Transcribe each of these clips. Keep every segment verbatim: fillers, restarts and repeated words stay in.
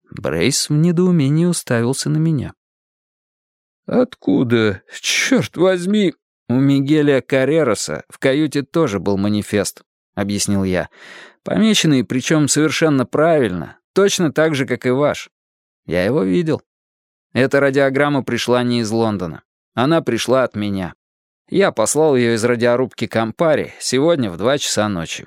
Брейс в недоумении уставился на меня. «Откуда, черт возьми?» «У Мигеля Каррероса в каюте тоже был манифест», — объяснил я. «Помеченный, причем совершенно правильно, точно так же, как и ваш. Я его видел. Эта радиограмма пришла не из Лондона. Она пришла от меня. Я послал ее из радиорубки Кампари сегодня в два часа ночи».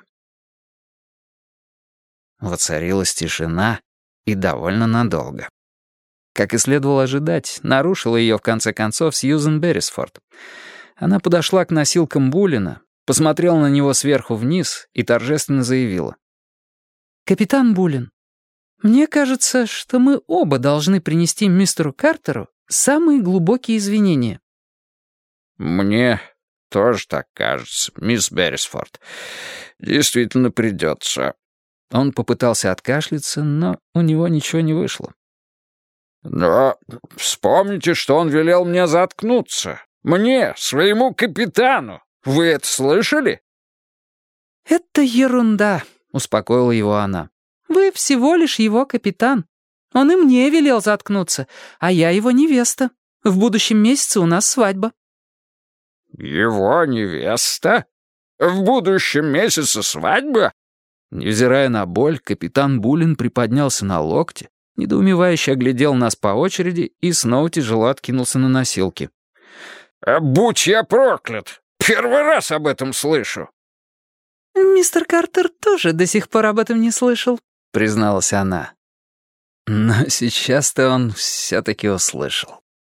Воцарилась тишина, и довольно надолго. Как и следовало ожидать, нарушила ее в конце концов Сьюзен Беррисфорд. Она подошла к носилкам Буллина, посмотрела на него сверху вниз и торжественно заявила. «Капитан Буллин, мне кажется, что мы оба должны принести мистеру Картеру самые глубокие извинения». «Мне тоже так кажется, мисс Беррисфорд. Действительно придется». Он попытался откашляться, но у него ничего не вышло. «Но вспомните, что он велел мне заткнуться. Мне, своему капитану. Вы это слышали?» «Это ерунда», — успокоила его она. «Вы всего лишь его капитан. Он и мне велел заткнуться, а я его невеста. В будущем месяце у нас свадьба». «Его невеста? В будущем месяце свадьба?» Невзирая на боль, капитан Буллин приподнялся на локте, недоумевающе оглядел нас по очереди и снова тяжело откинулся на носилки. «Будь я проклят! Первый раз об этом слышу!» «Мистер Картер тоже до сих пор об этом не слышал», — призналась она. Но сейчас-то он все-таки услышал.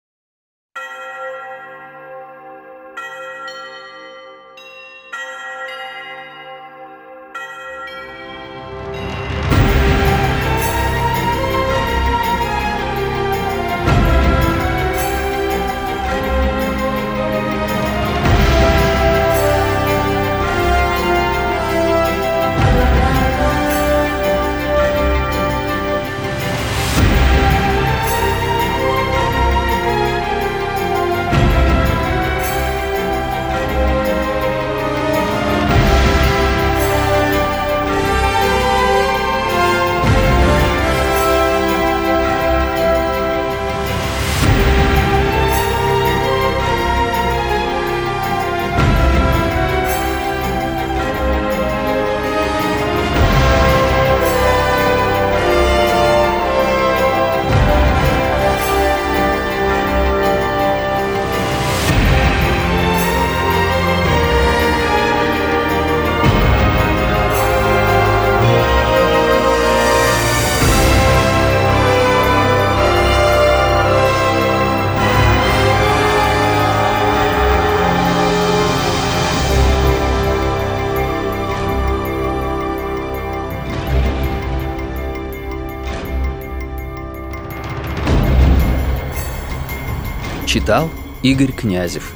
Читал Игорь Князев.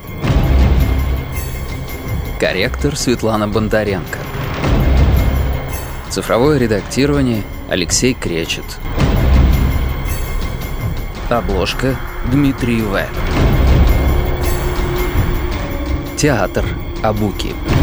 Корректор Светлана Бондаренко. Цифровое редактирование Алексей Кречет. Обложка Дмитрий В. Театр Абуки.